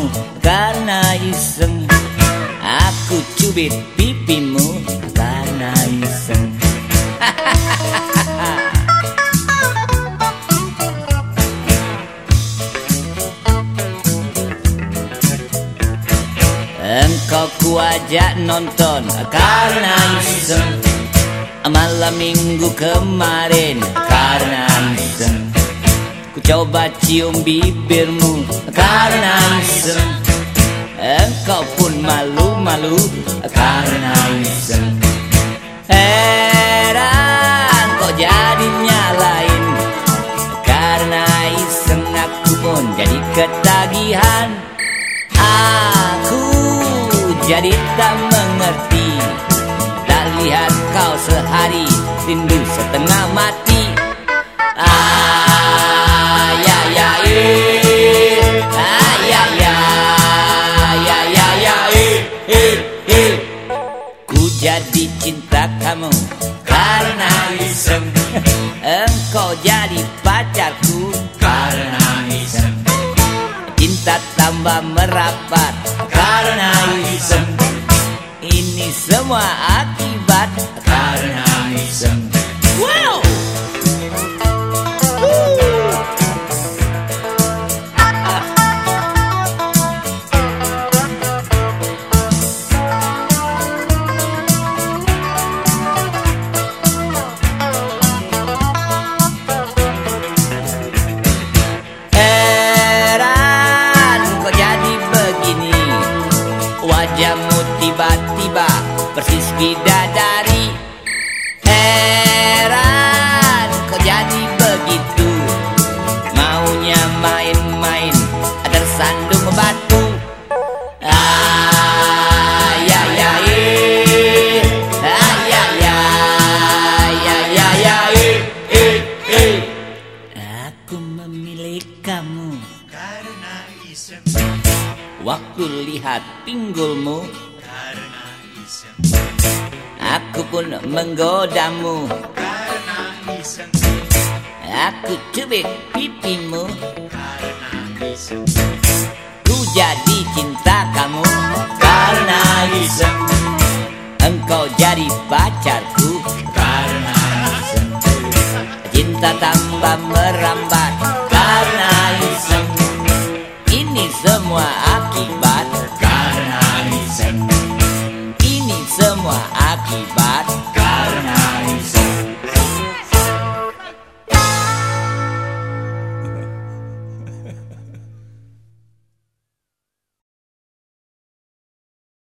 kamu karena iseng. Aku cubit pipimu karena iseng. Engkau kuajak nonton karena iseng. Malam minggu kemarin karena iseng. Ku coba cium bibirmu karena iseng. Engkau pun malu-malu karena iseng. Heran kok jadinya lain. Karena iseng aku pun jadi ketagihan. Aku jadi tak mengerti. Tak lihat kau sehari, rindu setengah mati. Ya ya ya ya ya ya ya ku jadi cinta kamu karena iseng. Engkau jadi pacarku karena iseng. Cinta tambah merapat karena iseng. Ini semua akibat karena iseng. Wow! Wajahmu tiba-tiba persis bidadari. Heran kok jadi begitu. Maunya main-main tersandung batu. Ya ya ya ya ya ya ya aku memilih kamu karena iseng. Waktu lihat pinggulmu Karena iseng. aku pun menggodamu Karena iseng. aku cubit pipimu Karena iseng. ku jadi cinta kamu karena iseng. Engkau jadi pacarku karena iseng. Cinta tambah merambat karena iseng. Ini semua akibat